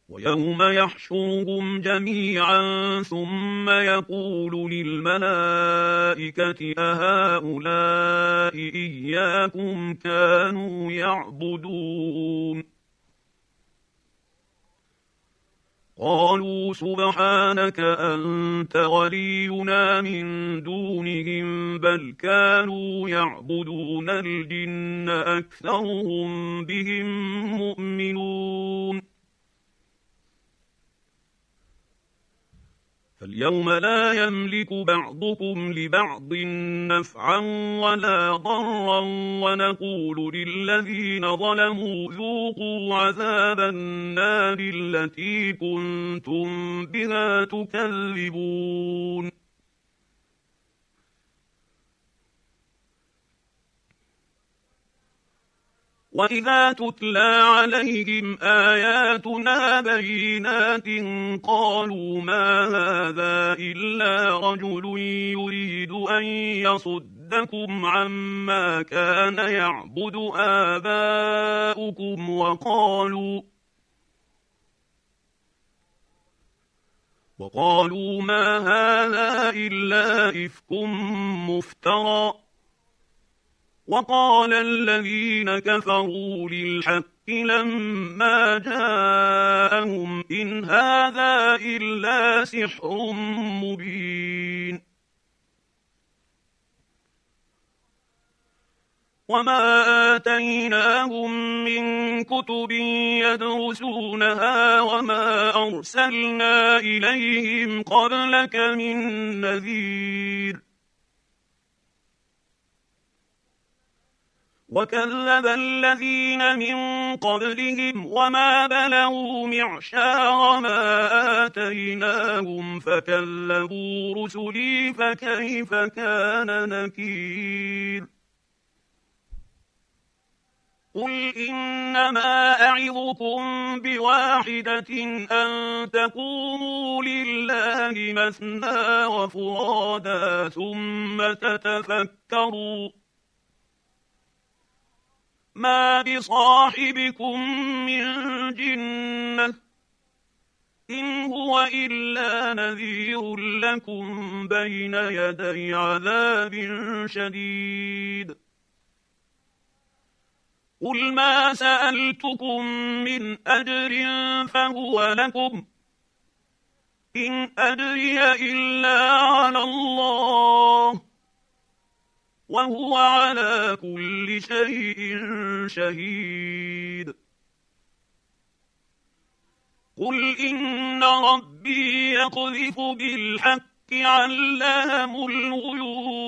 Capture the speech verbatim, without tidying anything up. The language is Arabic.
ويوم يحشرهم جميعا ثم يقول للملائكة أهؤلاء إياكم كانوا يعبدون قالوا سبحانك أنت ولينا من دونهم بل كانوا يعبدون الجن أكثرهم بهم مؤمنون فاليوم لا يملك بعضكم لبعض نفعا ولا ضرا ونقول للذين ظلموا ذوقوا عذاب النار التي كنتم بها تكذبون وإذا تتلى عليهم آياتنا بينات قالوا ما هذا إلا رجل يريد أن يصدكم عما كان يعبد آباؤكم وقالوا وقالوا ما هذا إلا إفك مفترى وقال الذين كفروا للحق لما جاءهم إن هذا إلا سحر مبين وما آتيناهم من كتب يدرسونها وما أرسلنا إليهم قبلك من نذير وكذب الذين من قبلهم وما بلغوا معشار ما آتيناهم فكذبوا رسلي فكيف كان نكير قل إنما أعظكم بواحدة أن تقوموا لله مثنى وفرادا ثم تتفكروا ما بصاحبكم من جنة إن هو إلا نذير لكم بين يدي عذاب شديد قل ما سألتكم من أجر فهو لكم إن أجري إلا على الله وهو على كل شيء شهيد قل إن ربي يقذف بالحق علام الغيوب